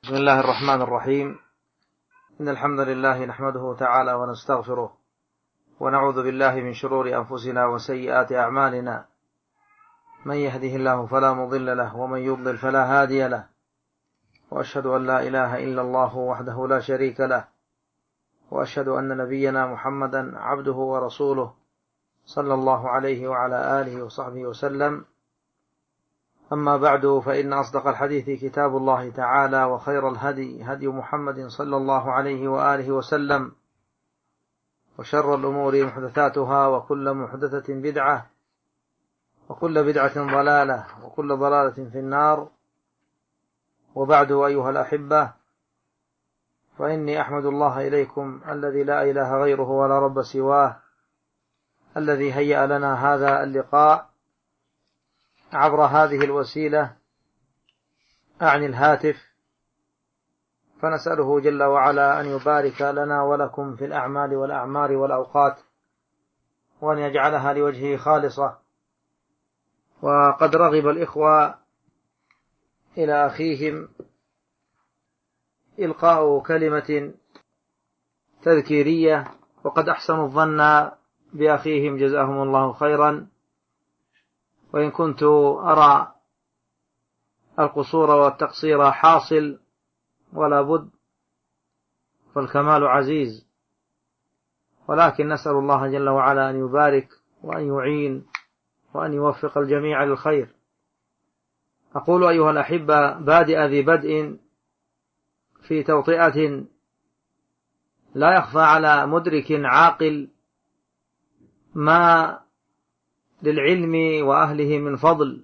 بسم الله الرحمن الرحيم. إن الحمد لله نحمده تعالى ونستغفره ونعوذ بالله من شرور أنفسنا وسيئات أعمالنا، من يهده الله فلا مضل له ومن يضلل فلا هادي له، وأشهد أن لا إله إلا الله وحده لا شريك له، وأشهد أن نبينا محمدا عبده ورسوله صلى الله عليه وعلى آله وصحبه وسلم. أما بعد، فإن أصدق الحديث كتاب الله تعالى، وخير الهدي هدي محمد صلى الله عليه وآله وسلم، وشر الأمور محدثاتها، وكل محدثة بدعة، وكل بدعة ضلالة، وكل ضلالة في النار. وبعد، أيها الأحبة، فإني أحمد الله إليكم الذي لا إله غيره ولا رب سواه، الذي هيأ لنا هذا اللقاء عبر هذه الوسيلة، أعني الهاتف، فنسأله جل وعلا أن يبارك لنا ولكم في الأعمال والأعمار والأوقات، وأن يجعلها لوجهه خالصة. وقد رغب الإخوة إلى أخيهم إلقاء كلمة تذكيرية، وقد أحسنوا الظن بأخيهم جزاهم الله خيرا، وإن كنت أرى القصور والتقصير حاصل ولا بد، فالكمال عزيز، ولكن نسأل الله جل وعلا أن يبارك وأن يعين وأن يوفق الجميع للخير. أقول أيها الأحبة، بادئ ذي بدء في توطئة لا يخفى على مدرك عاقل ما للعلم وأهله من فضل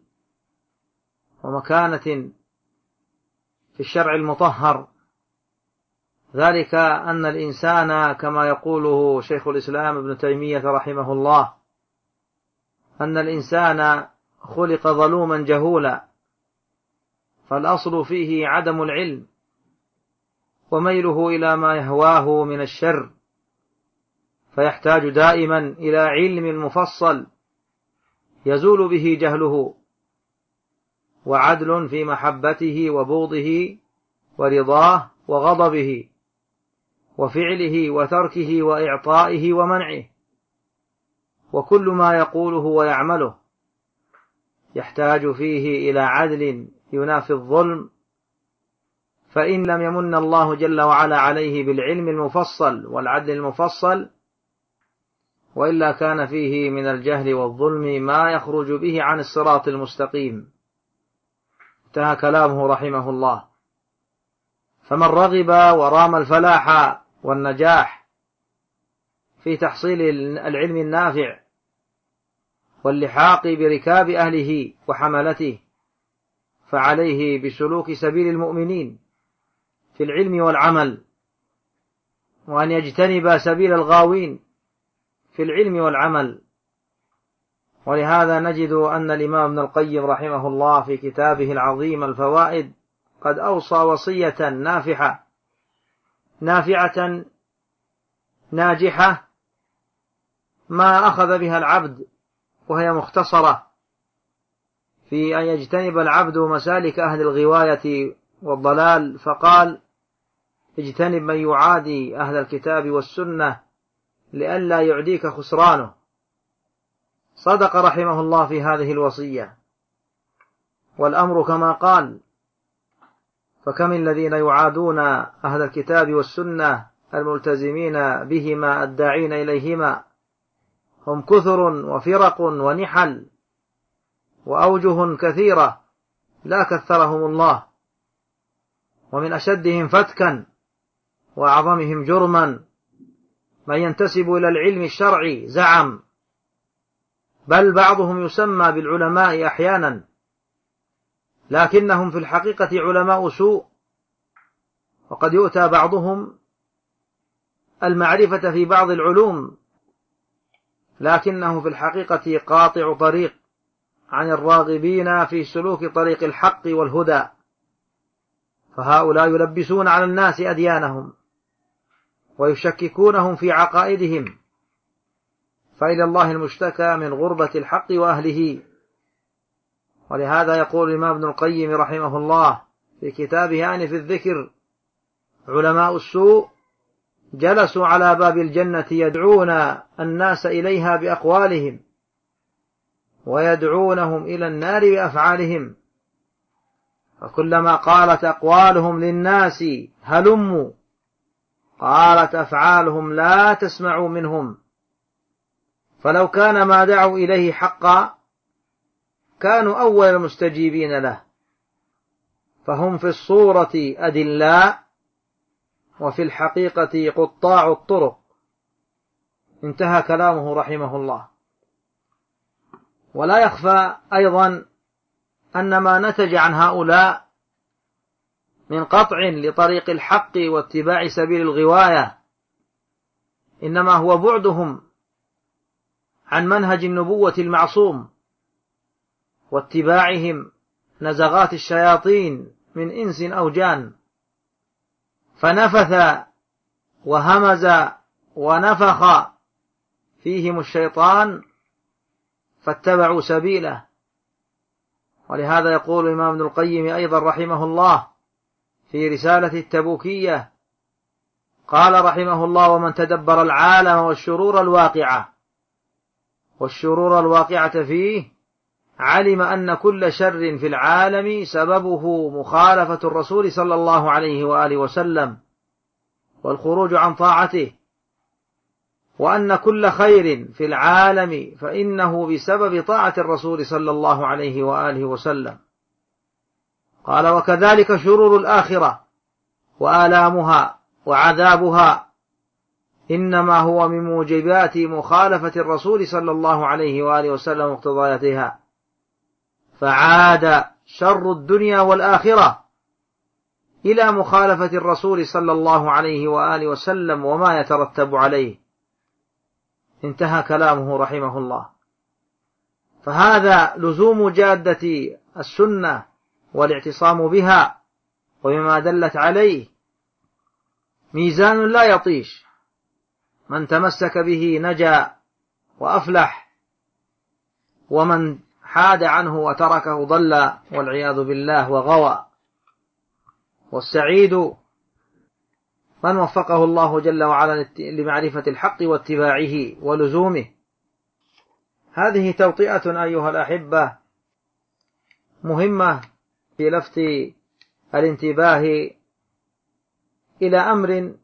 ومكانة في الشرع المطهر، ذلك أن الإنسان كما يقوله شيخ الإسلام ابن تيمية رحمه الله، أن الإنسان خلق ظلوما جهولا، فالأصل فيه عدم العلم وميله إلى ما يهواه من الشر، فيحتاج دائما إلى علم مفصل يزول به جهله، وعدل في محبته وبغضه ورضاه وغضبه، وفعله وتركه وإعطائه ومنعه، وكل ما يقوله ويعمله يحتاج فيه إلى عدل ينافي الظلم. فإن لم يمن الله جل وعلا عليه بالعلم المفصل والعدل المفصل، وإلا كان فيه من الجهل والظلم ما يخرج به عن الصراط المستقيم. انتهى كلامه رحمه الله. فمن رغب ورام الفلاح والنجاح في تحصيل العلم النافع واللحاق بركاب أهله وحملته، فعليه بسلوك سبيل المؤمنين في العلم والعمل، وأن يجتنب سبيل الغاوين في العلم والعمل. ولهذا نجد أن الإمام ابن القيم رحمه الله في كتابه العظيم الفوائد قد أوصى وصية نافعة ناجحة ما أخذ بها العبد، وهي مختصرة في أن يجتنب العبد مسالك أهل الغواية والضلال، فقال: اجتنب من يعادي أهل الكتاب والسنة لئلا يعديك خسرانه. صدق رحمه الله في هذه الوصية، والأمر كما قال: فكم الذين يعادون أهل الكتاب والسنة الملتزمين بهما الداعين إليهما، هم كثر وفرق ونحل وأوجه كثيرة لا كثرهم الله، ومن أشدهم فتكا وأعظمهم جرما من ينتسب إلى العلم الشرعي زعم، بل بعضهم يسمى بالعلماء أحيانا، لكنهم في الحقيقة علماء سوء. وقد يؤتى بعضهم المعرفة في بعض العلوم، لكنه في الحقيقة قاطع طريق عن الراغبين في سلوك طريق الحق والهدى، فهؤلاء يلبسون على الناس أديانهم ويشككونهم في عقائدهم، فإلى الله المشتكى من غربة الحق وأهله. ولهذا يقول الإمام ابن القيم رحمه الله في كتابه آنف الذكر: علماء السوء جلسوا على باب الجنة يدعون الناس إليها بأقوالهم ويدعونهم إلى النار بأفعالهم، فكلما قالت أقوالهم للناس هلموا قالت أفعالهم لا تسمعوا منهم، فلو كان ما دعوا إليه حقا كانوا أول المستجيبين له، فهم في الصورة أدلاء وفي الحقيقة قطاع الطرق. انتهى كلامه رحمه الله. ولا يخفى أيضا أن ما نتج عن هؤلاء من قطع لطريق الحق واتباع سبيل الغواية إنما هو بعدهم عن منهج النبوة المعصوم واتباعهم نزغات الشياطين من إنس أو جان، فنفث وهمز ونفخ فيهم الشيطان فاتبعوا سبيله. ولهذا يقول الإمام ابن القيم أيضا رحمه الله في رسالة التبوكية، قال رحمه الله: ومن تدبر العالم والشرور الواقعة فيه علم أن كل شر في العالم سببه مخالفة الرسول صلى الله عليه وآله وسلم والخروج عن طاعته، وأن كل خير في العالم فإنه بسبب طاعة الرسول صلى الله عليه وآله وسلم. قال: وكذلك شرور الآخرة وآلامها وعذابها إنما هو من موجبات مخالفة الرسول صلى الله عليه وآله وسلم واقتضاياتها، فعاد شر الدنيا والآخرة إلى مخالفة الرسول صلى الله عليه وآله وسلم وما يترتب عليه. انتهى كلامه رحمه الله. فهذا لزوم جادة السنة والاعتصام بها وبما دلت عليه ميزان لا يطيش، من تمسك به نجا وأفلح، ومن حاد عنه وتركه ضل والعياذ بالله وغوى. والسعيد من وفقه الله جل وعلا لمعرفة الحق واتباعه ولزومه. هذه توطئة أيها الأحبة مهمة في لفت الانتباه إلى أمر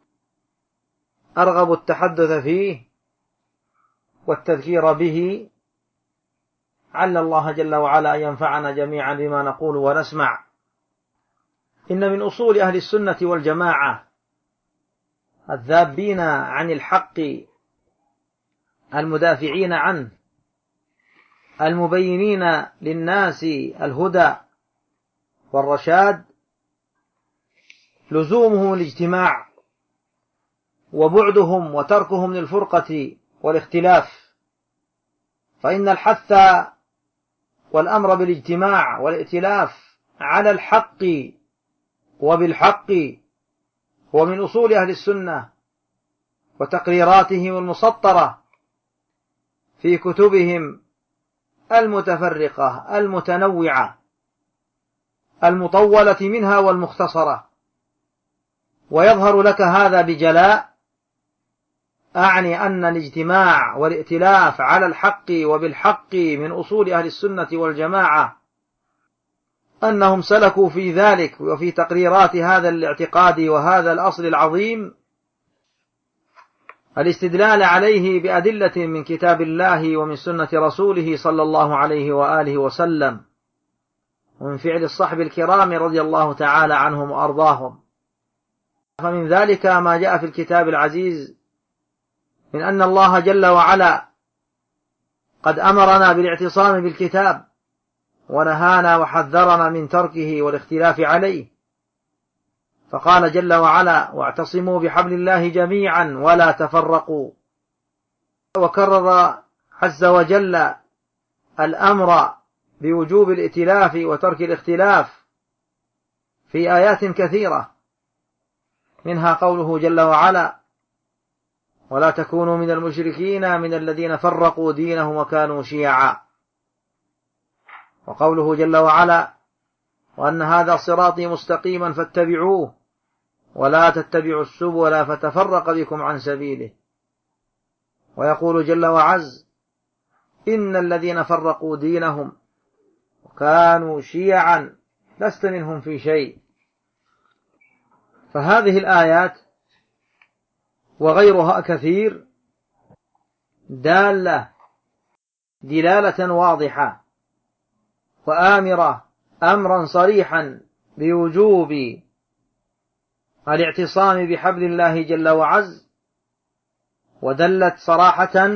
أرغب التحدث فيه والتذكير به، عل الله جل وعلا أن ينفعنا جميعا بما نقول ونسمع. إن من أصول أهل السنة والجماعة الذابين عن الحق المدافعين عنه المبينين للناس الهدى والرشاد لزومهم الاجتماع وبعدهم وتركهم للفرقة والاختلاف، فإن الحث والأمر بالاجتماع والائتلاف على الحق وبالحق هو من أصول أهل السنة وتقريراتهم المسطرة في كتبهم المتفرقة المتنوعة المطولة منها والمختصرة. ويظهر لك هذا بجلاء، أعني أن الاجتماع والائتلاف على الحق وبالحق من أصول أهل السنة والجماعة، أنهم سلكوا في ذلك وفي تقريرات هذا الاعتقاد وهذا الأصل العظيم الاستدلال عليه بأدلة من كتاب الله ومن سنة رسوله صلى الله عليه وآله وسلم ومن فعل الصحب الكرام رضي الله تعالى عنهم وأرضاهم. فمن ذلك ما جاء في الكتاب العزيز من أن الله جل وعلا قد أمرنا بالاعتصام بالكتاب ونهانا وحذرنا من تركه والاختلاف عليه، فقال جل وعلا: واعتصموا بحبل الله جميعا ولا تفرقوا. وكرر عز وجل الأمر بوجوب الائتلاف وترك الاختلاف في آيات كثيرة، منها قوله جل وعلا: ولا تكونوا من المشركين من الذين فرقوا دينهم وكانوا شيعا. وقوله جل وعلا: وأن هذا صراطي مستقيما فاتبعوه ولا تتبعوا السبل فتفرق بكم عن سبيله. ويقول جل وعز: إن الذين فرقوا دينهم وكانوا شيعا لست منهم في شيء. فهذه الآيات وغيرها كثير دلالة واضحة وآمرة أمرا صريحا بوجوب الاعتصام بحبل الله جل وعز، ودلت صراحة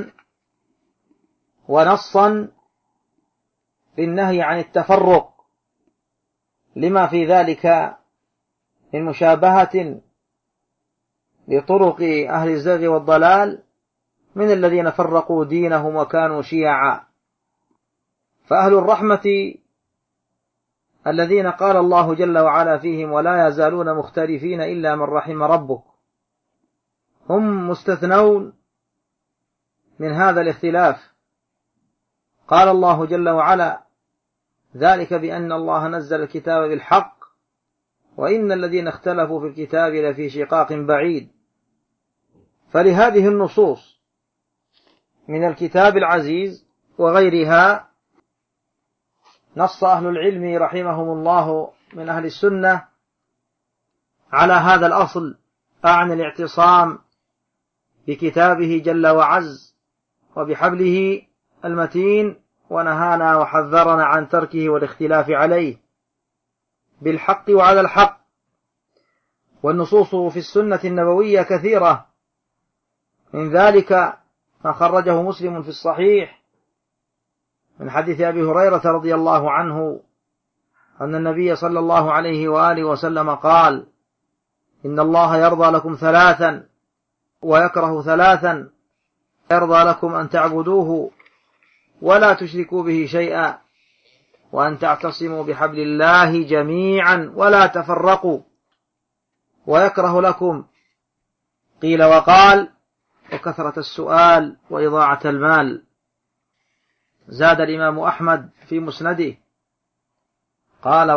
ونصا بالنهي عن التفرق لما في ذلك من مشابهة لطرق أهل الزيغ والضلال من الذين فرقوا دينهم وكانوا شيعا. فأهل الرحمة الذين قال الله جل وعلا فيهم: ولا يزالون مختلفين إلا من رحم ربك، هم مستثنون من هذا الاختلاف. قال الله جل وعلا: ذلك بأن الله نزل الكتاب بالحق وإن الذين اختلفوا في الكتاب لفي شقاق بعيد. فلهذه النصوص من الكتاب العزيز وغيرها نص أهل العلم رحمهم الله من أهل السنة على هذا الأصل، عن الاعتصام بكتابه جل وعز وبحبله المتين، ونهانا وحذرنا عن تركه والاختلاف عليه بالحق وعلى الحق. والنصوص في السنة النبوية كثيرة، من ذلك ما خرجه مسلم في الصحيح من حديث أبي هريرة رضي الله عنه أن النبي صلى الله عليه وآله وسلم قال: إن الله يرضى لكم ثلاثا ويكره ثلاثا: يرضى لكم أن تعبدوه ولا تشركوا به شيئا، وأن تعتصموا بحبل الله جميعا ولا تفرقوا. ويكره لكم قيل وقال وكثرة السؤال وإضاعة المال. زاد الإمام أحمد في مسنده قال: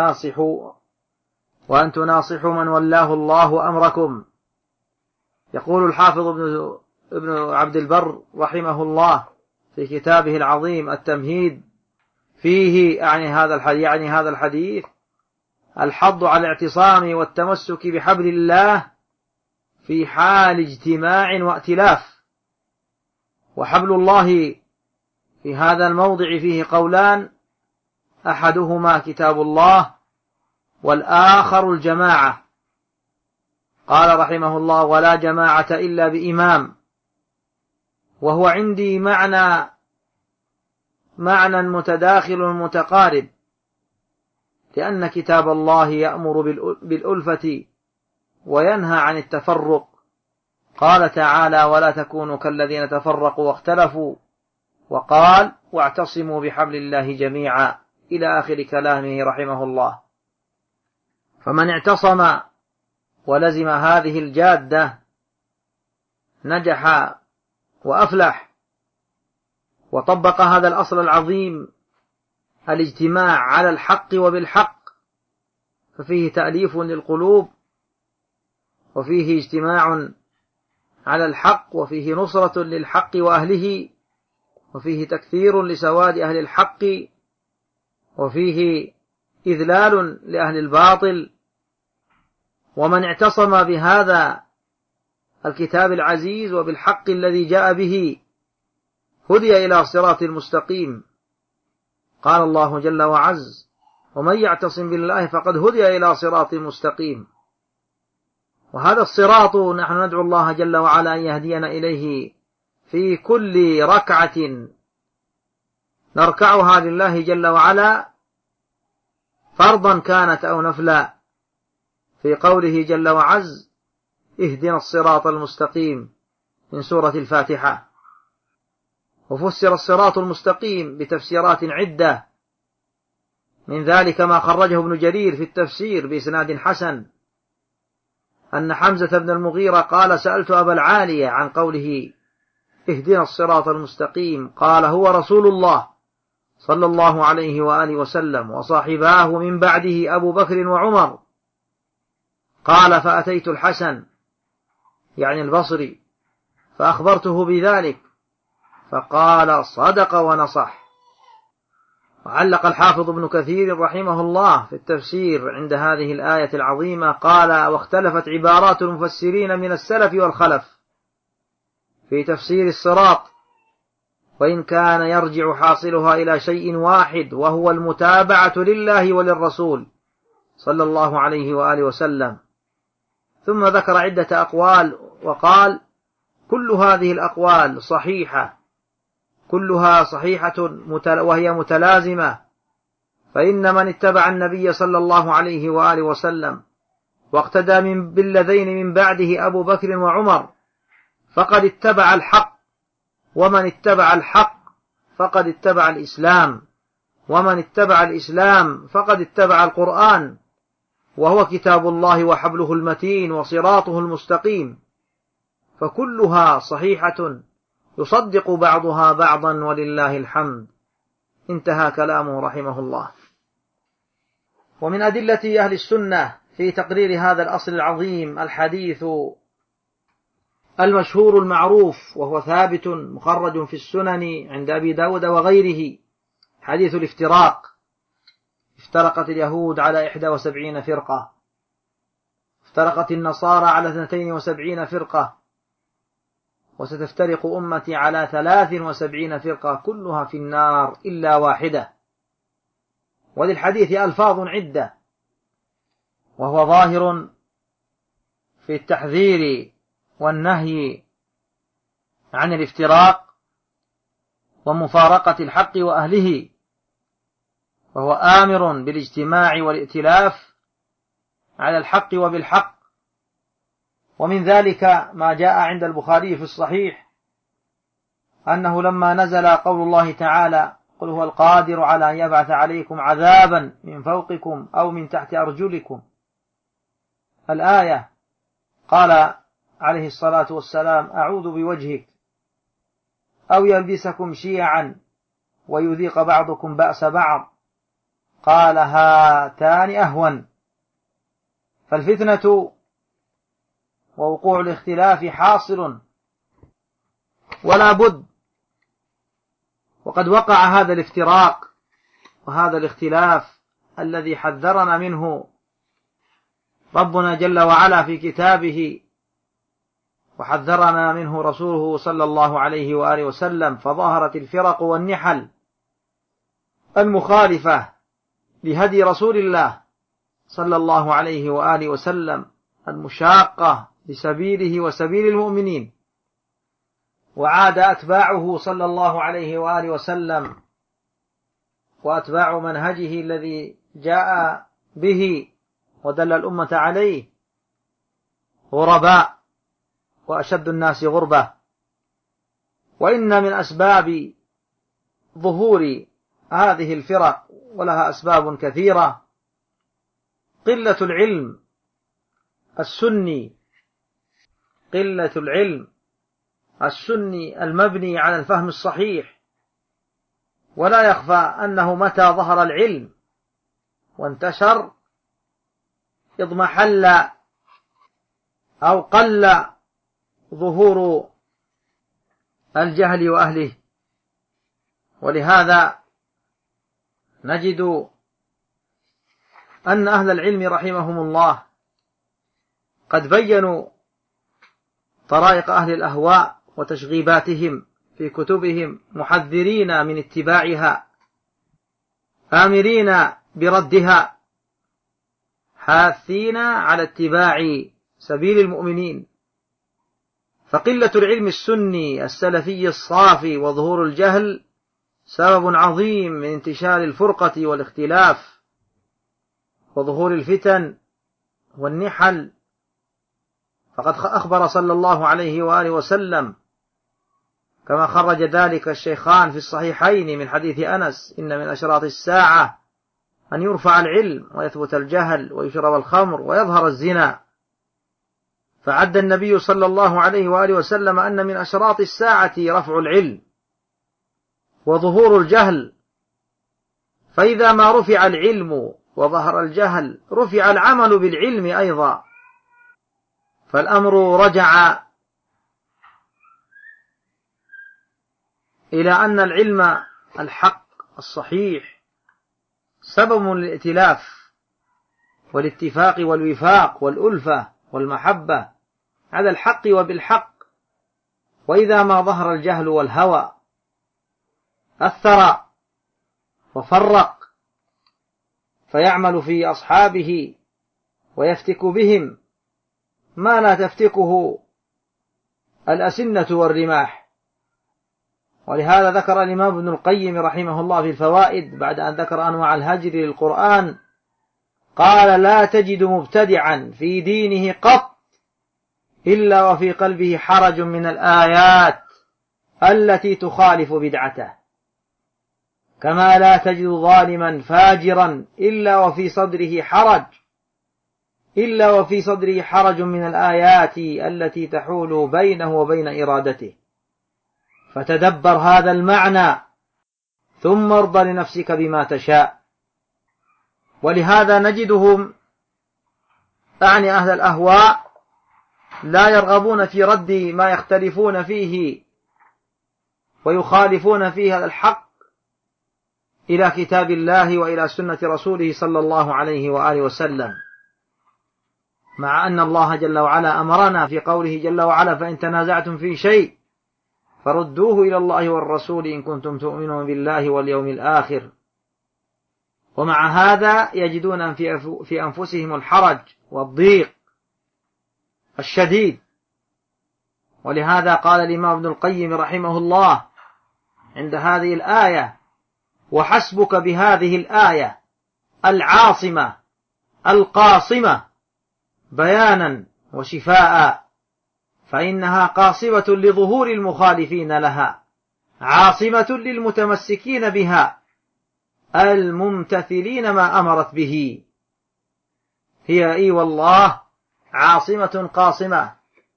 وأن تناصحوا من ولاه الله أمركم. يقول الحافظ ابن عبد البر رحمه الله في كتابه العظيم التمهيد فيه يعني هذا الحديث الحض على الاعتصام والتمسك بحبل الله في حال اجتماع وائتلاف. وحبل الله في هذا الموضع فيه قولان: أحدهما كتاب الله والآخر الجماعة. قال رحمه الله: ولا جماعة إلا بإمام. وهو عندي معنى متداخل متقارب، لأن كتاب الله يأمر بالألفة وينهى عن التفرق. قال تعالى: ولا تكونوا كالذين تفرقوا واختلفوا، وقال: واعتصموا بحبل الله جميعا، إلى آخر كلامه رحمه الله. فمن اعتصم ولزم هذه الجادة نجح وأفلح، وطبق هذا الأصل العظيم الاجتماع على الحق وبالحق، ففيه تأليف للقلوب، وفيه اجتماع على الحق، وفيه نصرة للحق وأهله، وفيه تكثير لسواد أهل الحق، وفيه إذلال لأهل الباطل. ومن اعتصم بهذا الكتاب العزيز وبالحق الذي جاء به هدي إلى صراط مستقيم. قال الله جل وعز: ومن يعتصم بالله فقد هدي إلى صراط مستقيم. وهذا الصراط نحن ندعو الله جل وعلا أن يهدينا إليه في كل ركعة نركعها لله جل وعلا، فرضا كانت أو نفلا، في قوله جل وعز: اهدنا الصراط المستقيم من سورة الفاتحة. وفسر الصراط المستقيم بتفسيرات عدة، من ذلك ما خرجه ابن جرير في التفسير بإسناد حسن أن حمزة بن المغيرة قال: سألت أبا العالية عن قوله اهدنا الصراط المستقيم، قال: هو رسول الله صلى الله عليه وآله وسلم وصاحباه من بعده أبو بكر وعمر. قال: فأتيت الحسن يعني البصري فأخبرته بذلك فقال: صدق ونصح. وعلق الحافظ ابن كثير رحمه الله في التفسير عند هذه الآية العظيمة قال: واختلفت عبارات المفسرين من السلف والخلف في تفسير الصراط، وإن كان يرجع حاصلها إلى شيء واحد وهو المتابعة لله وللرسول صلى الله عليه وآله وسلم. ثم ذكر عدة أقوال وقال: كل هذه الأقوال صحيحة، كلها صحيحة وهي متلازمة، فإن من اتبع النبي صلى الله عليه وآله وسلم واقتدى بالذين من بعده أبو بكر وعمر فقد اتبع الحق، ومن اتبع الحق فقد اتبع الإسلام، ومن اتبع الإسلام فقد اتبع القرآن، وهو كتاب الله وحبله المتين وصراطه المستقيم، فكلها صحيحة يصدق بعضها بعضا ولله الحمد. انتهى كلامه رحمه الله. ومن أدلة أهل السنة في تقرير هذا الأصل العظيم الحديث المشهور المعروف وهو ثابت مخرج في السنن عند أبي داود وغيره، حديث الافتراق. افترقت اليهود على 71 فرقة، افترقت النصارى على 72 فرقة، وستفترق أمتي على 73 فرقة كلها في النار إلا واحدة. وللحديث ألفاظ عدة، وهو ظاهر في التحذير والنهي عن الافتراق ومفارقة الحق وأهله، وهو آمر بالاجتماع والائتلاف على الحق وبالحق. ومن ذلك ما جاء عند البخاري في الصحيح أنه لما نزل قول الله تعالى: قل هو القادر على أن يبعث عليكم عذابا من فوقكم أو من تحت أرجلكم، الآية، قال عليه الصلاة والسلام: أعوذ بوجهك، أو يلبسكم شيعا ويذيق بعضكم بأس بعض، قال: هاتان أهون. فالفتنة ووقوع الاختلاف حاصل ولا بد، وقد وقع هذا الافتراق وهذا الاختلاف الذي حذرنا منه ربنا جل وعلا في كتابه وحذرنا منه رسوله صلى الله عليه وآله وسلم، فظهرت الفرق والنحل المخالفة لهدي رسول الله صلى الله عليه وآله وسلم، المشاقة لسبيله وسبيل المؤمنين، وعاد أتباعه صلى الله عليه وآله وسلم وأتباع منهجه الذي جاء به ودل الأمة عليه غرباء وأشد الناس غربة. وإن من أسباب ظهور هذه الفرق، ولها أسباب كثيرة، قلة العلم السني، قلة العلم السني المبني على الفهم الصحيح. ولا يخفى أنه متى ظهر العلم وانتشر اضمحل أو قل ظهور الجهل وأهله. ولهذا نجد أن أهل العلم رحمهم الله قد بيّنوا طرائق أهل الأهواء وتشغيباتهم في كتبهم، محذرين من اتباعها، آمرين بردها، حاثين على اتباع سبيل المؤمنين. فقلة العلم السني السلفي الصافي وظهور الجهل سبب عظيم من انتشار الفرقة والاختلاف وظهور الفتن والنحل. فقد أخبر صلى الله عليه وآله وسلم كما خرج ذلك الشيخان في الصحيحين من حديث أنس: إن من أشراط الساعة أن يرفع العلم ويثبت الجهل ويشرب الخمر ويظهر الزنا. فعد النبي صلى الله عليه وآله وسلم أن من أشراط الساعة رفع العلم وظهور الجهل فإذا ما رفع العلم وظهر الجهل رفع العمل بالعلم أيضا، فالأمر رجع إلى أن العلم الحق الصحيح سبب للائتلاف والاتفاق والوفاق والألفة والمحبة على الحق وبالحق. وإذا ما ظهر الجهل والهوى أثر وفرق، فيعمل في أصحابه ويفتك بهم ما لا تفتكه الأسنة والرماح. ولهذا ذكر الإمام ابن القيم رحمه الله في الفوائد بعد أن ذكر أنواع الهجر للقرآن، قال: لا تجد مبتدعا في دينه قط إلا وفي قلبه حرج من الآيات التي تخالف بدعته، كما لا تجد ظالما فاجرا إلا وفي صدره حرج من الآيات التي تحول بينه وبين إرادته. فتدبر هذا المعنى ثم ارض لنفسك بما تشاء. ولهذا نجدهم أعني أهل الأهواء لا يرغبون في رد ما يختلفون فيه ويخالفون فيه هذا الحق إلى كتاب الله وإلى سنة رسوله صلى الله عليه وآله وسلم، مع أن الله جل وعلا أمرنا في قوله جل وعلا: فإن تنازعتم في شيء فردوه إلى الله والرسول إن كنتم تؤمنون بالله واليوم الآخر. ومع هذا يجدون في أنفسهم الحرج والضيق الشديد. ولهذا قال الإمام ابن القيم رحمه الله عند هذه الآية: وحسبك بهذه الآية العاصمة القاصمة بيانا وشفاء، فإنها قاصمة لظهور المخالفين لها، عاصمة للمتمسكين بها، الممتثلين ما أمرت به. هي أي والله عاصمة قاصمة.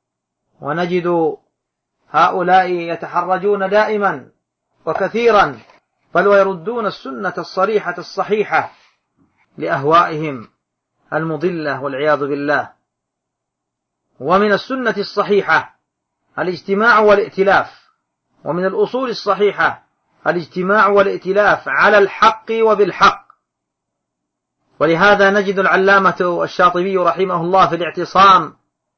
ونجد هؤلاء يتحرجون دائما وكثيرا، بل ويردون السنة الصريحة الصحيحة لأهوائهم المضلة والعياذ بالله. ومن السنة الصحيحة الاجتماع والائتلاف، ومن الأصول الصحيحة الاجتماع والائتلاف على الحق وبالحق. ولهذا نجد العلامة الشاطبي رحمه الله في الاعتصام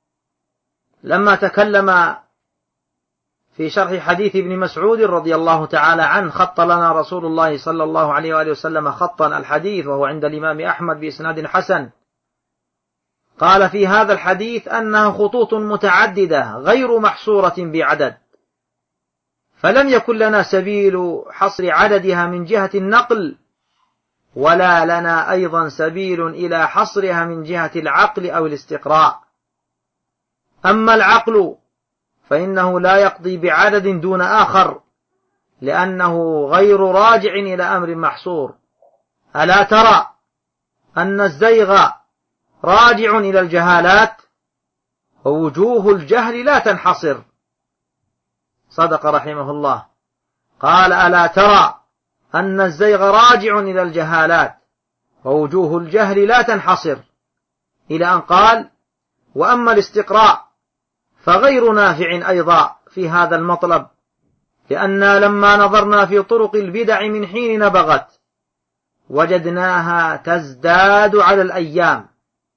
لما تكلم في شرح حديث ابن مسعود رضي الله تعالى عنه: خط لنا رسول الله صلى الله عليه وآله وسلم خطا، الحديث وهو عند الإمام أحمد بإسناد حسن. قال في هذا الحديث أنها خطوط متعددة غير محصورة بعدد، فلم يكن لنا سبيل حصر عددها من جهة النقل، ولا لنا أيضا سبيل إلى حصرها من جهة العقل أو الاستقراء. أما العقل فإنه لا يقضي بعدد دون آخر، لأنه غير راجع إلى أمر محصور. ألا ترى أن الزيغ راجع إلى الجهالات، ووجوه الجهل لا تنحصر. صدق رحمه الله، قال: ألا ترى أن الزيغ راجع إلى الجهالات ووجوه الجهل لا تنحصر، إلى أن قال: وأما الاستقراء فغير نافع أيضا في هذا المطلب، لأننا لما نظرنا في طرق البدع من حين نبغت وجدناها تزداد على الأيام،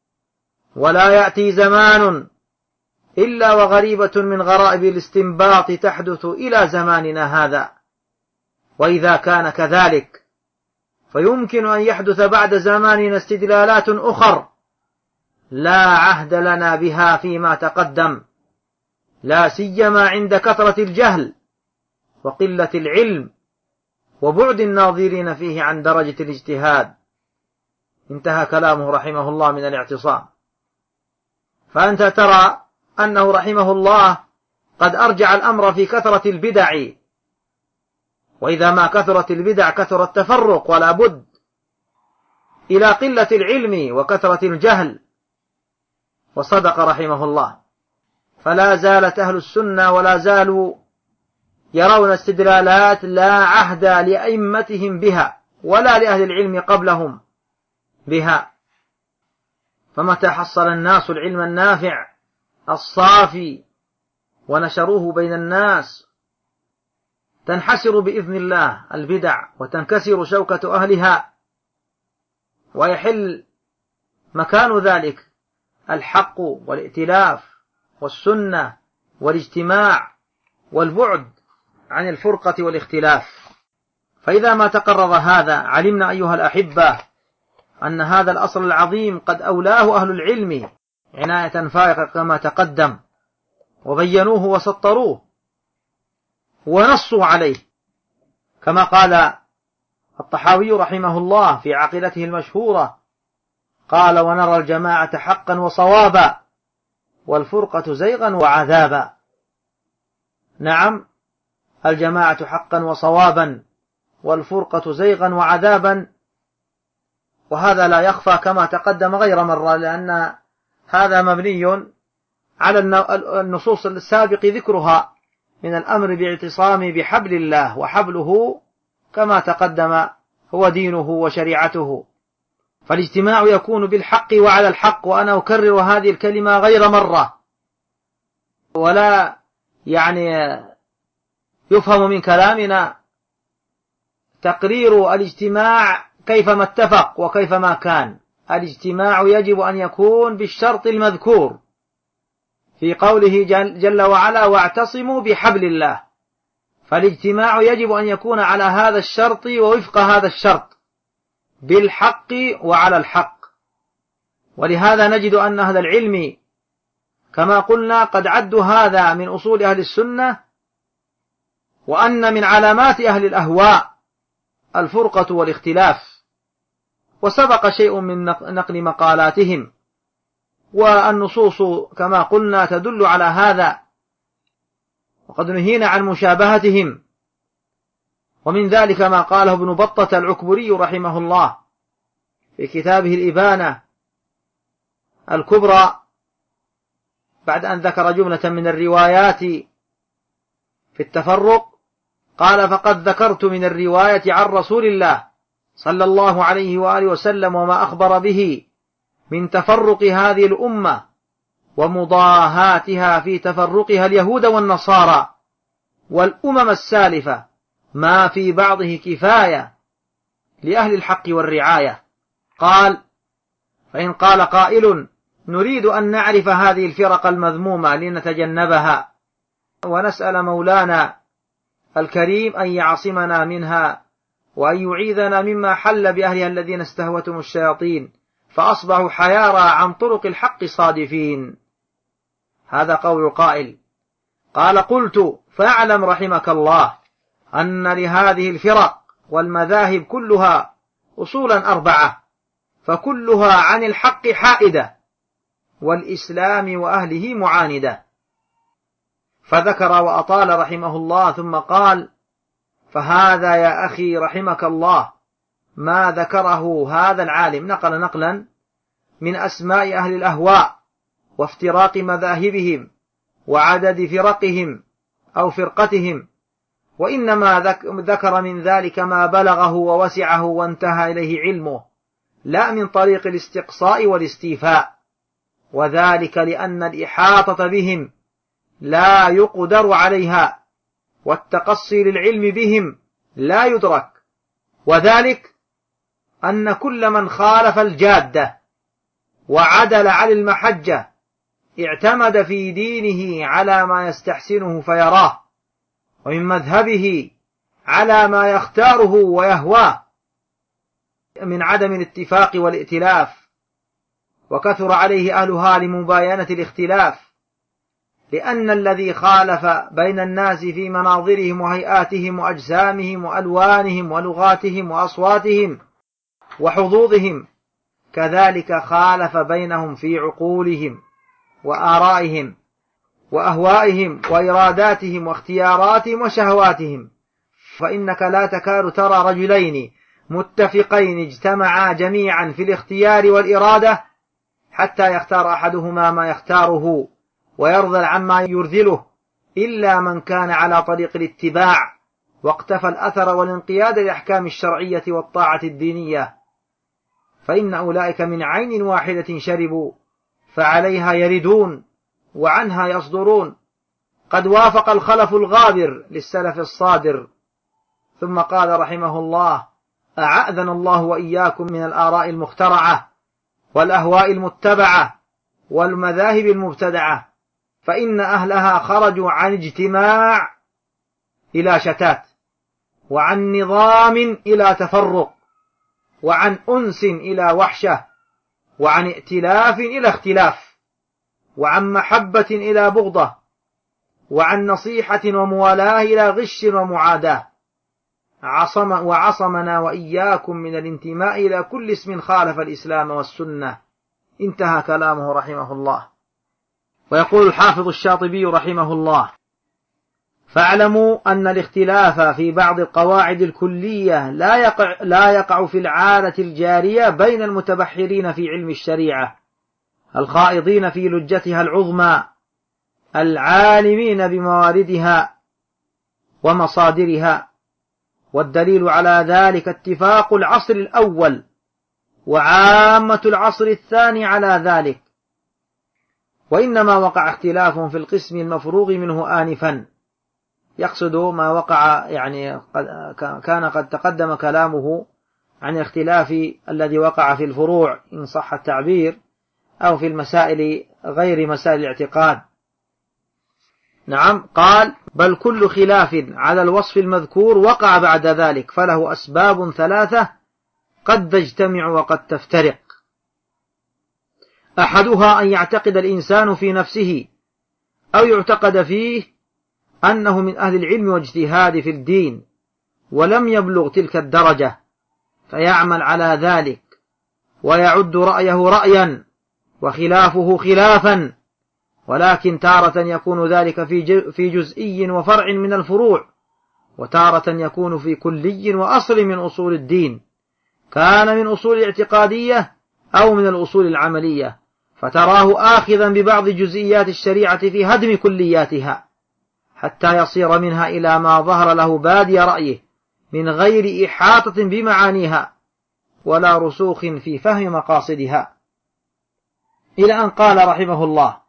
ولا يأتي زمان إلا وغريبة من غرائب الاستنباط تحدث إلى زماننا هذا. وإذا كان كذلك فيمكن أن يحدث بعد زماننا استدلالات أخر لا عهد لنا بها فيما تقدم، لا سيما عند كثرة الجهل وقلة العلم وبعد الناظرين فيه عن درجة الاجتهاد. انتهى كلامه رحمه الله من الاعتصام. فأنت ترى أنه رحمه الله قد أرجع الأمر في كثرة البدع، وإذا ما كثرت البدع كثر التفرق، ولا بد إلى قلة العلم وكثرة الجهل. وصدق رحمه الله. فلا زالت أهل السنة ولا زالوا يرون استدلالات لا عهد لأئمتهم بها ولا لأهل العلم قبلهم بها. فمتى حصل الناس العلم النافع الصافي ونشروه بين الناس تنحسر بإذن الله البدع وتنكسر شوكة أهلها، ويحل مكان ذلك الحق والائتلاف والسنة والاجتماع والبعد عن الفرقة والاختلاف. فإذا ما تقرر هذا علمنا أيها الأحبة أن هذا الأصل العظيم قد أولاه أهل العلم عناية فائقة كما تقدم، وبينوه وسطروه ونصوا عليه، كما قال الطحاوي رحمه الله في عقيدته المشهورة، قال: ونرى الجماعة حقا وصوابا والفرقة زيغا وعذابا. نعم، الجماعة حقا وصوابا والفرقة زيغا وعذابا، وهذا لا يخفى كما تقدم غير مرة، لأن هذا مبني على النصوص السابق ذكرها من الأمر باعتصام بحبل الله، وحبله كما تقدم هو دينه وشريعته. فالاجتماع يكون بالحق وعلى الحق، وأنا أكرر هذه الكلمة غير مرة، ولا يفهم من كلامنا تقرير الاجتماع كيفما اتفق وكيفما كان. الاجتماع يجب أن يكون بالشرط المذكور في قوله جل وعلا: واعتصموا بحبل الله. فالاجتماع يجب أن يكون على هذا الشرط ووفق هذا الشرط، بالحق وعلى الحق. ولهذا نجد أن أهل العلم كما قلنا قد عدوا هذا من أصول أهل السنة، وأن من علامات أهل الأهواء الفرقة والاختلاف، وسبق شيء من نقل مقالاتهم، والنصوص كما قلنا تدل على هذا، وقد نهينا عن مشابهتهم. ومن ذلك ما قاله ابن بطة العكبري رحمه الله في كتابه الإبانة الكبرى بعد أن ذكر جملة من الروايات في التفرق، قال: فقد ذكرت من الرواية عن رسول الله صلى الله عليه وآله وسلم وما أخبر به من تفرق هذه الأمة ومضاهاتها في تفرقها اليهود والنصارى والأمم السالفة ما في بعضه كفاية لأهل الحق والرعاية. قال: فإن قال قائل: نريد أن نعرف هذه الفرق المذمومة لنتجنبها ونسأل مولانا الكريم أن يعصمنا منها وأن يعيذنا مما حل بأهلها الذين استهوتهم الشياطين فأصبحوا حيارى عن طرق الحق صادفين. هذا قول قائل. قال: قلت: فاعلم رحمك الله أن لهذه الفرق والمذاهب كلها أصولا 4، فكلها عن الحق حائدة، والإسلام وأهله معاندة. فذكر وأطال رحمه الله، ثم قال: فهذا يا أخي رحمك الله ما ذكره هذا العالم، نقل نقلا من أسماء أهل الأهواء وافتراق مذاهبهم وعدد فرقهم أو فرقتهم، وإنما ذكر من ذلك ما بلغه ووسعه وانتهى إليه علمه، لا من طريق الاستقصاء والاستيفاء، وذلك لأن الإحاطة بهم لا يقدر عليها، والتقصي للعلم بهم لا يدرك، وذلك أن كل من خالف الجادة وعدل عن المحجة اعتمد في دينه على ما يستحسنه فيراه، ومن مذهبه على ما يختاره ويهواه من عدم الاتفاق والائتلاف، وكثر عليه أهلها لمباينة الاختلاف، لأن الذي خالف بين الناس في مناظرهم وهيئاتهم وأجسامهم وألوانهم ولغاتهم وأصواتهم وحظوظهم كذلك خالف بينهم في عقولهم وآرائهم وأهوائهم وإراداتهم واختياراتهم وشهواتهم. فإنك لا تكاد ترى رجلين متفقين اجتمعا جميعا في الاختيار والإرادة حتى يختار أحدهما ما يختاره ويرذل عما يرذله، إلا من كان على طريق الاتباع واقتفى الأثر والانقياد للأحكام الشرعية والطاعة الدينية، فإن أولئك من عين واحدة شربوا فعليها يردون وعنها يصدرون. قد وافق الخلف الغابر للسلف الصادر. ثم قال رحمه الله: أعاذنا الله وإياكم من الآراء المخترعة والأهواء المتبعة والمذاهب المبتدعة، فإن أهلها خرجوا عن اجتماع إلى شتات، وعن نظام إلى تفرق، وعن أنس إلى وحشة، وعن ائتلاف إلى اختلاف، وعن محبة إلى بغضة، وعن نصيحة وموالاة إلى غش ومعاداة. وعصمنا وإياكم من الانتماء إلى كل اسم خالف الإسلام والسنة. انتهى كلامه رحمه الله. ويقول الحافظ الشاطبي رحمه الله: فاعلموا أن الاختلاف في بعض القواعد الكلية لا يقع في العادة الجارية بين المتبحرين في علم الشريعة الخائضين في لجتها العظمى العالمين بمواردها ومصادرها، والدليل على ذلك اتفاق العصر الأول وعامة العصر الثاني على ذلك، وإنما وقع اختلاف في القسم المفروغ منه آنفا، يقصد ما وقع، يعني كان قد تقدم كلامه عن الاختلاف الذي وقع في الفروع إن صح التعبير، أو في المسائل غير مسائل الاعتقاد. نعم، قال: بل كل خلاف على الوصف المذكور وقع بعد ذلك، فله أسباب ثلاثة قد تجتمع وقد تفترق. أحدها أن يعتقد الإنسان في نفسه أو يعتقد فيه أنه من أهل العلم واجتهاد في الدين ولم يبلغ تلك الدرجة، فيعمل على ذلك ويعد رأيه رأيا وخلافه خلافا، ولكن تارة يكون ذلك في جزئي وفرع من الفروع، وتارة يكون في كلي وأصل من أصول الدين، كان من أصول الاعتقادية أو من الأصول العملية، فتراه آخذا ببعض جزئيات الشريعة في هدم كلياتها، حتى يصير منها إلى ما ظهر له بادي رأيه من غير إحاطة بمعانيها ولا رسوخ في فهم مقاصدها. إلى أن قال رحمه الله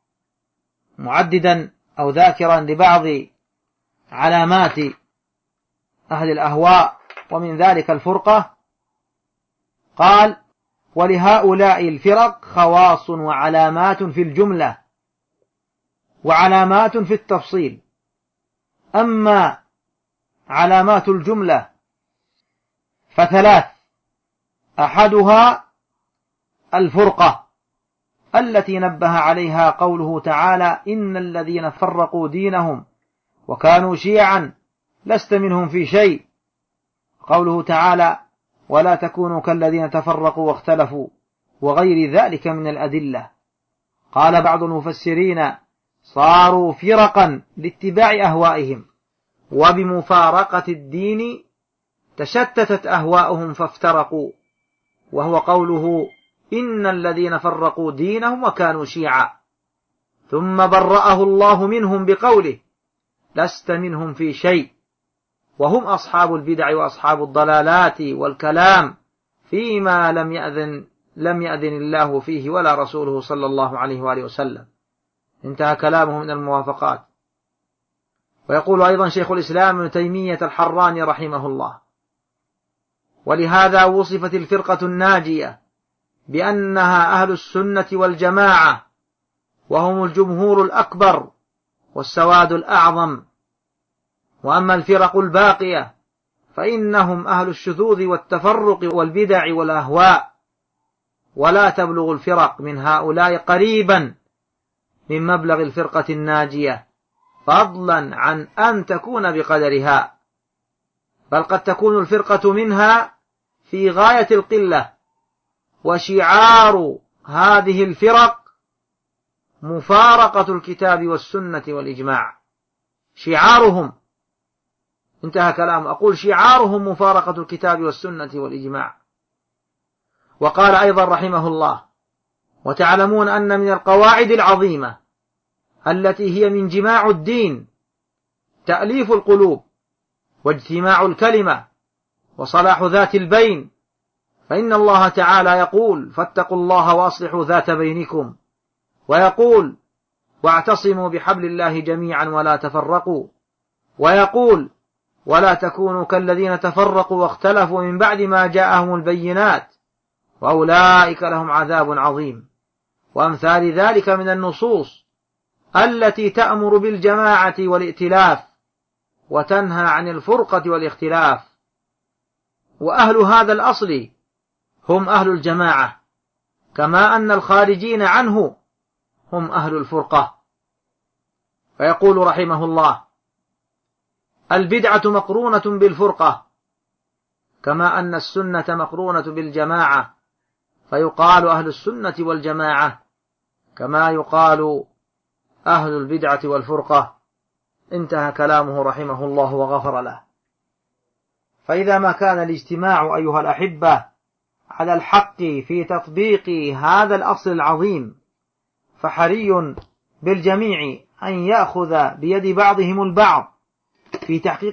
معددا أو ذاكرا لبعض علامات أهل الأهواء ومن ذلك الفرقة، قال: ولهؤلاء الفرق خواص وعلامات في الجملة وعلامات في التفصيل. أما علامات الجملة فثلاث: أحدها الفرقة التي نبه عليها قوله تعالى: إن الذين فرقوا دينهم وكانوا شيعا لست منهم في شيء، قوله تعالى: ولا تكونوا كالذين تفرقوا واختلفوا، وغير ذلك من الأدلة. قال بعض المفسرين: صاروا فرقا لاتباع أهوائهم، وبمفارقة الدين تشتتت أهواؤهم فافترقوا، وهو قوله: إن الذين فرقوا دينهم وكانوا شيعا، ثم برأه الله منهم بقوله: لست منهم في شيء، وهم أصحاب البدع وأصحاب الضلالات والكلام فيما لم يأذن الله فيه ولا رسوله صلى الله عليه وآله وسلم. انتهى كلامه من الموافقات. ويقول أيضا شيخ الإسلام ابن تيمية الحراني رحمه الله: ولهذا وصفت الفرقة الناجية بأنها أهل السنة والجماعة، وهم الجمهور الأكبر والسواد الأعظم. وأما الفرق الباقية فإنهم أهل الشذوذ والتفرق والبدع والأهواء، ولا تبلغ الفرق من هؤلاء قريبا من مبلغ الفرقة الناجية، فضلا عن أن تكون بقدرها، بل قد تكون الفرقة منها في غاية القلة. وشعار هذه الفرق مفارقة الكتاب والسنة والإجماع، شعارهم، انتهى كلام، أقول شعارهم مفارقة الكتاب والسنة والإجماع. وقال أيضا رحمه الله: وتعلمون أن من القواعد العظيمة التي هي من جماع الدين تأليف القلوب واجتماع الكلمة وصلاح ذات البين، فإن الله تعالى يقول: فاتقوا الله وأصلحوا ذات بينكم، ويقول: واعتصموا بحبل الله جميعا ولا تفرقوا، ويقول: ولا تكونوا كالذين تفرقوا واختلفوا من بعد ما جاءهم البينات وأولئك لهم عذاب عظيم، وأمثال ذلك من النصوص التي تأمر بالجماعة والائتلاف وتنهى عن الفرقة والاختلاف. وأهل هذا الأصل هم أهل الجماعة، كما أن الخارجين عنه هم أهل الفرقة. فيقول رحمه الله: البدعة مقرونة بالفرقة، كما أن السنة مقرونة بالجماعة، فيقال أهل السنة والجماعة كما يقال أهل البدعة والفرقة. انتهى كلامه رحمه الله وغفر له. فإذا ما كان الاجتماع أيها الأحبة على الحق في تطبيق هذا الأصل العظيم، فحري بالجميع أن يأخذ بيد بعضهم البعض في تحقيق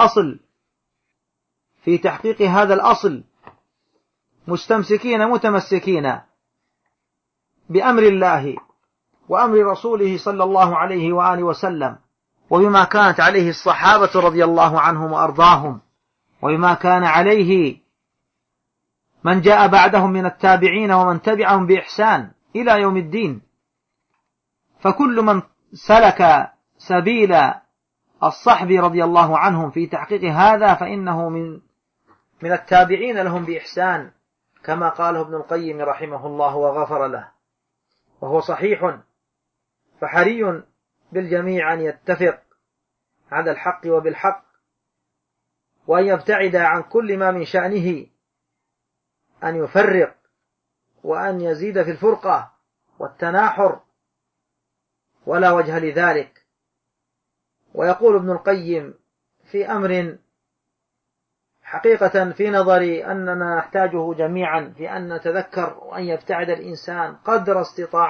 هذا الأصل مستمسكين متمسكين بأمر الله وأمر رسوله صلى الله عليه وآله وسلم، وبما كانت عليه الصحابة رضي الله عنهم وأرضاهم، وبما كان عليه من جاء بعدهم من التابعين ومن تبعهم بإحسان إلى يوم الدين. فكل من سلك سبيل الصحب رضي الله عنهم في تحقيق هذا فإنه من التابعين لهم بإحسان، كما قاله ابن القيم رحمه الله وغفر له، وهو صحيح. فحري بالجميع أن يتفق على الحق وبالحق، وأن يبتعد عن كل ما من شأنه أن يفرق وأن يزيد في الفرقة والتناحر، ولا وجه لذلك. ويقول ابن القيم في أمر حقيقة في نظري أننا نحتاجه جميعا، في أن نتذكر وأن يبتعد الإنسان قدر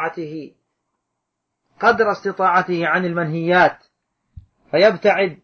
استطاعته عن المنهيات، فيبتعد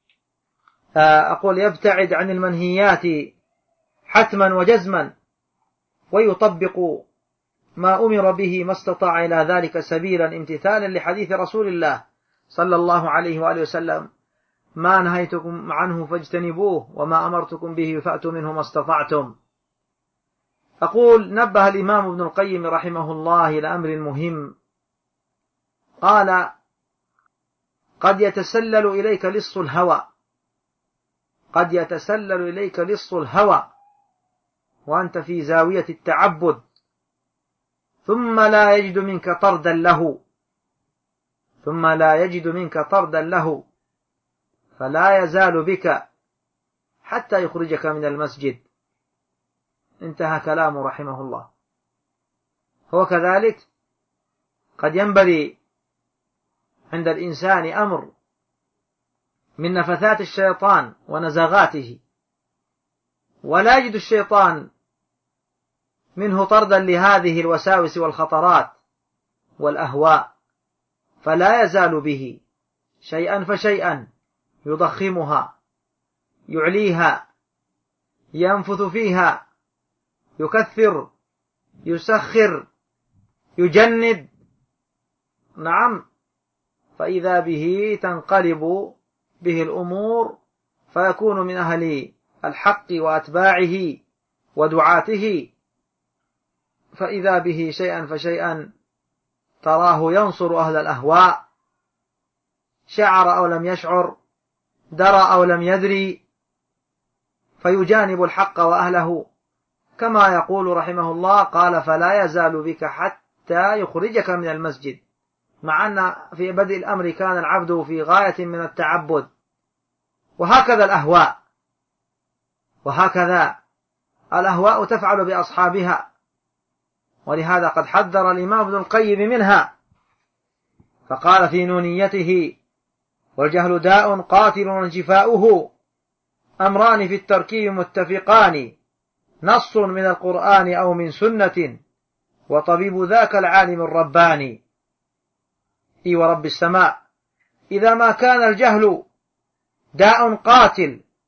يبتعد عن المنهيات حتما وجزما، ويطبق ما أمر به ما استطاع إلى ذلك سبيلا، امتثالا لحديث رسول الله صلى الله عليه وآله وسلم: ما نهيتكم عنه فاجتنبوه وما أمرتكم به فأتوا منه ما استطعتم. أقول: نبه الإمام ابن القيم رحمه الله إلى أمر مهم، قال: قد يتسلل إليك لص الهوى وأنت في زاوية التعبد، ثم لا يجد منك طردا له فلا يزال بك حتى يخرجك من المسجد. انتهى كلامه رحمه الله. هو كذلك قد ينبغي عند الإنسان أمر من نفثات الشيطان ونزغاته، ولا يجد الشيطان منه طردا لهذه الوساوس والخطرات والأهواء، فلا يزال به شيئا فشيئا يضخمها، يعليها، ينفث فيها، يكثر، يسخر، يجند. نعم، فإذا به تنقلب به الأمور، فيكون من أهل الحق وأتباعه ودعاته، فإذا به شيئا فشيئا تراه ينصر أهل الأهواء، شعر أو لم يشعر، درى أو لم يدري، فيجانب الحق وأهله، كما يقول رحمه الله: قال: فلا يزال بك حتى يخرجك من المسجد، مع أن في بدء الأمر كان العبد في غاية من التعبد. وهكذا الأهواء تفعل بأصحابها، ولهذا قد حذر الإمام ابن القيم منها، فقال في نونيته: والجهل داء قاتل وانجفاؤه أمران في التركيب متفقان، نص من القرآن أو من سنة، وطبيب ذاك العالم الرباني. ورب السماء، إذا ما كان الجهل داء قاتل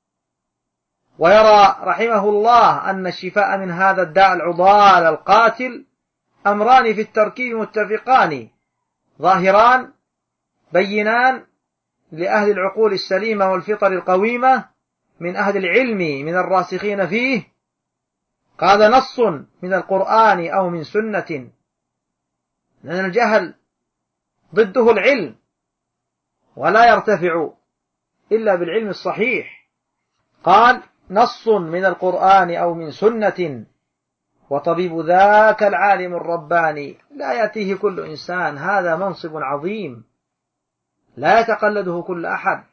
ويرى رحمه الله أن الشفاء من هذا الداء العضال القاتل أمران في التركيب متفقان ظاهران بينان لأهل العقول السليمة والفطر القويمة من أهل العلم من الراسخين فيه. قال نص من القرآن أو من سنة، لأن الجهل ضده العلم، ولا يرتفع إلا بالعلم الصحيح. قال نص من القرآن أو من سنة، وطبيب ذاك العالم الرباني. لا يأتيه كل إنسان، هذا منصب عظيم لا يتقلده كل أحد.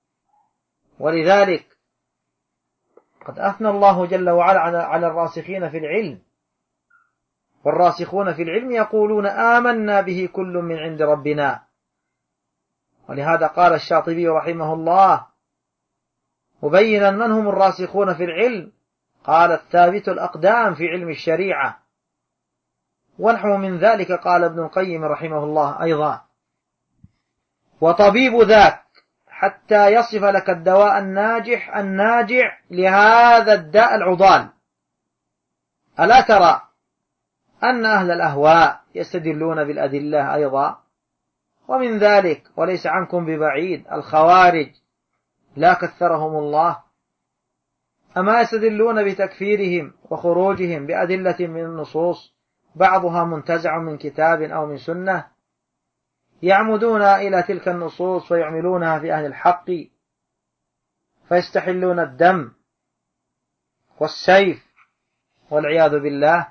ولذلك قد أثنى الله جل وعلا على الراسخين في العلم، والراسخون في العلم يقولون آمنا به كل من عند ربنا. ولهذا قال الشاطبي رحمه الله مبينا من هم الراسخون في العلم، قال الثابت الأقدام في علم الشريعة. ونحو من ذلك قال ابن القيم رحمه الله أيضا: وطبيب ذاك حتى يصف لك الدواء الناجع لهذا الداء العضال. ألا ترى أن أهل الأهواء يستدلون بالأدلة أيضا؟ ومن ذلك وليس عنكم ببعيد الخوارج، لا كثرهم الله، أما يستدلون بتكفيرهم وخروجهم بأدلة من النصوص بعضها منتزع من كتاب أو من سنة، يعمدون إلى تلك النصوص ويعملونها في أهل الحق، فيستحلون الدم والسيف والعياذ بالله.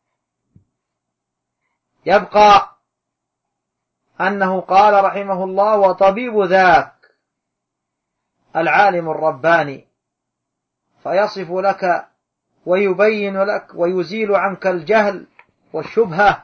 يبقى أنه قال رحمه الله: وطبيب ذاك العالم الرباني، فيصف لك ويبين لك ويزيل عنك الجهل والشبهة،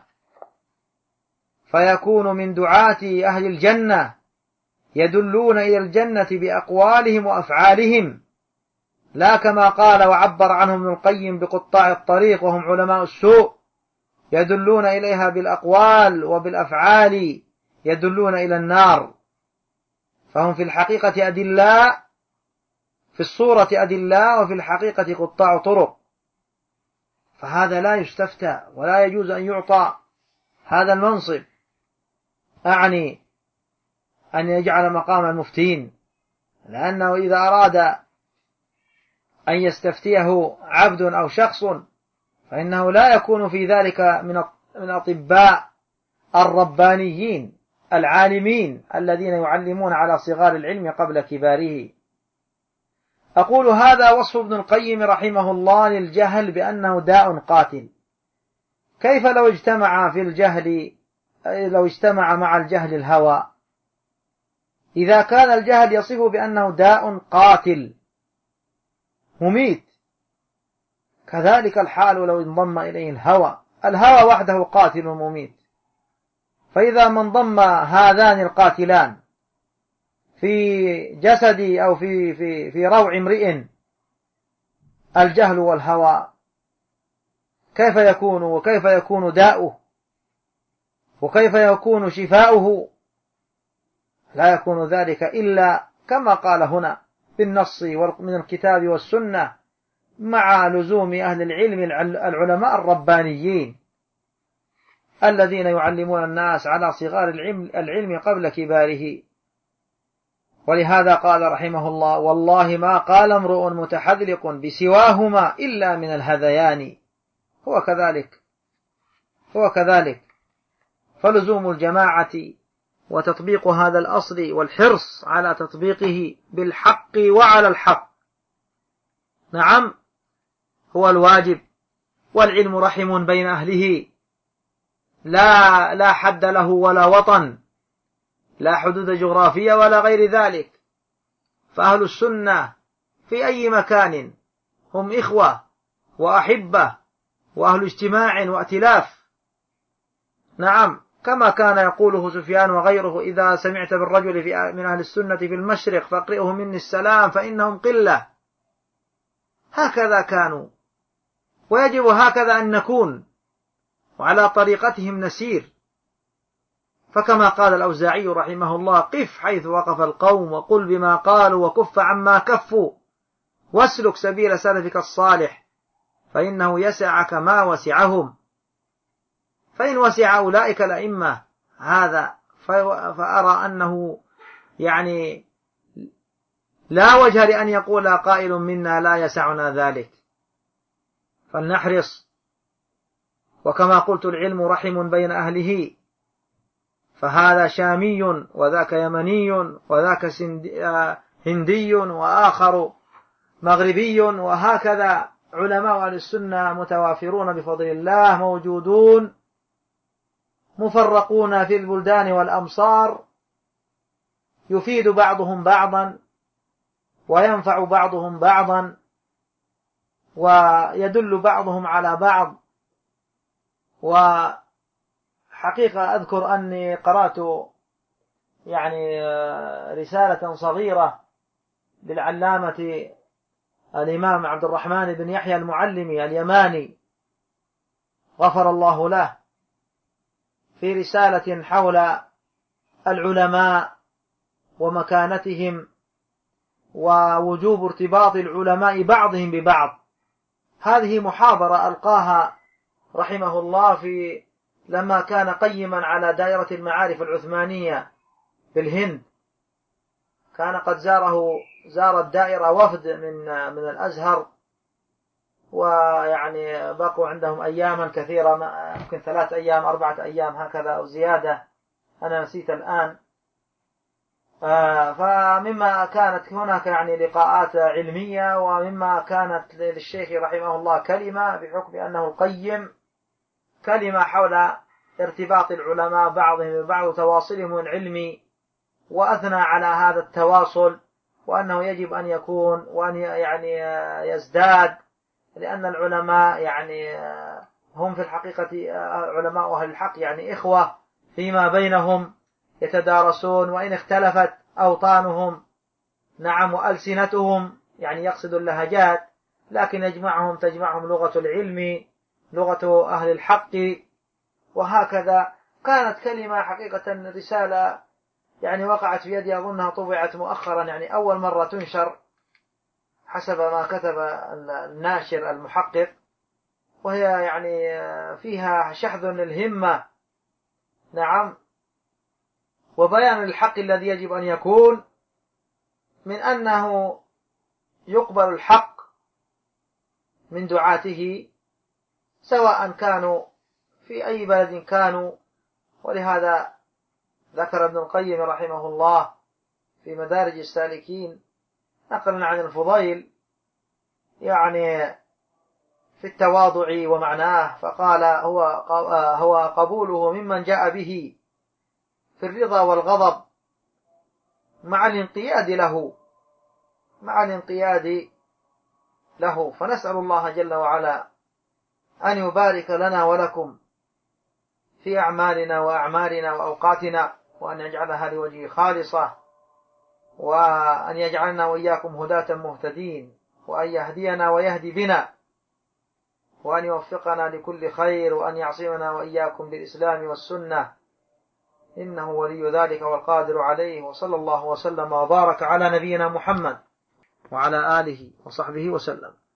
فيكون من دعاة أهل الجنة يدلون إلى الجنة بأقوالهم وأفعالهم، لا كما قال وعبر عنهم ابن القيم بقطاع الطريق وهم علماء السوء، يدلون إليها بالأقوال وبالأفعال، يدلون إلى النار. فهم في الحقيقة أدلاء، في الصورة أدلاء، وفي الحقيقة قطاع طرق. فهذا لا يستفتى ولا يجوز أن يعطى هذا المنصب، أعني أن يجعل مقام المفتين، لأنه إذا أراد أن يستفتيه عبد أو شخص فإنه لا يكون في ذلك من أطباء الربانيين العالمين الذين يعلمون على صغار العلم قبل كباره. أقول هذا وصف ابن القيم رحمه الله للجهل بأنه داء قاتل. كيف لو اجتمع مع الجهل الهوى؟ إذا كان الجهل يصف بأنه داء قاتل مميت، كذلك الحال لو انضم إليه الهوى وحده قاتل مميت. فإذا ما انضم هذان القاتلان في جسد أو في روع امرئ، الجهل والهوى، كيف يكون وكيف يكون داؤه وكيف يكون شفاؤه؟ لا يكون ذلك إلا كما قال هنا بالنص من الكتاب والسنة، مع لزوم أهل العلم العلماء الربانيين الذين يعلمون الناس على صغار العلم قبل كباره. ولهذا قال رحمه الله: والله ما قال امرؤ متحذلق بسواهما إلا من الهذيان. هو كذلك. فلزوم الجماعة وتطبيق هذا الأصل والحرص على تطبيقه بالحق وعلى الحق، نعم، هو الواجب. والعلم رحم بين أهله، لا حد له ولا وطن، لا حدود جغرافية ولا غير ذلك. فأهل السنة في أي مكان هم إخوة وأحبة وأهل اجتماع وائتلاف، نعم، كما كان يقوله سفيان وغيره: إذا سمعت بالرجل من أهل السنة في المشرق فاقرئه مني السلام فإنهم قلة. هكذا كانوا، ويجب هكذا أن نكون، وعلى طريقتهم نسير. فكما قال الأوزاعي رحمه الله: قف حيث وقف القوم وقل بما قالوا وكف عما كفوا واسلك سبيل سلفك الصالح فإنه يسعك ما وسعهم. فإن وسع أولئك الأئمة هذا فأرى أنه يعني لا وجه لأن يقول قائل منا لا يسعنا ذلك. فلنحرص، وكما قلت العلم رحم بين أهله، فهذا شامي وذاك يمني وذاك هندي وآخر مغربي، وهكذا علماء أهل السنة متوافرون بفضل الله، موجودون مفرقون في البلدان والأمصار، يفيد بعضهم بعضا وينفع بعضهم بعضا ويدل بعضهم على بعض. وحقيقة أذكر أني قرأت يعني رسالة صغيرة للعلامة الإمام عبد الرحمن بن يحيى المعلمي اليماني غفر الله له، في رسالة حول العلماء ومكانتهم ووجوب ارتباط العلماء بعضهم ببعض. هذه محاضرة ألقاها رحمه الله لما كان قيما على دائرة المعارف العثمانية في الهند. كان قد زار الدائرة وفد من الأزهر، ويعني بقوا عندهم أياما كثيرة، يمكن 3 أيام 4 أيام هكذا أو زيادة، أنا نسيت الآن. فمما كانت هناك يعني لقاءات علمية، ومما كانت للشيخ رحمه الله كلمة بحكم أنه القيم، كلمة حول ارتباط العلماء بعضهم ببعض وتواصلهم العلمي، وأثنى على هذا التواصل وأنه يجب أن يكون وأن يعني يزداد، لأن العلماء يعني هم في الحقيقة علماء أهل الحق يعني إخوة فيما بينهم، يتدارسون وإن اختلفت أوطانهم نعم وألسنتهم، يعني يقصد اللهجات، لكن تجمعهم لغة العلم، لغة أهل الحق. وهكذا كانت كلمة حقيقة رسالة يعني وقعت في يدي، أظنها طبعت مؤخرا، يعني أول مرة تنشر حسب ما كتب الناشر المحقق، وهي يعني فيها شحذ للهمة نعم، وبيان الحق الذي يجب أن يكون، من أنه يقبل الحق من دعاته سواء كانوا في أي بلد كانوا. ولهذا ذكر ابن القيم رحمه الله في مدارج السالكين نقلا عن الفضيل يعني في التواضع ومعناه، فقال هو قبوله ممن جاء به في الرضا والغضب مع الانقياد له. فنسأل الله جل وعلا أن يبارك لنا ولكم في أعمالنا وأعمارنا وأوقاتنا، وأن يجعلها لوجهه خالصة، وأن يجعلنا وإياكم هداة مهتدين، وأن يهدينا ويهدي بنا، وأن يوفقنا لكل خير، وأن يعصمنا وإياكم بالإسلام والسنة، إنه ولي ذلك والقادر عليه. وصلى الله وسلم وبارك على نبينا محمد وعلى آله وصحبه وسلم.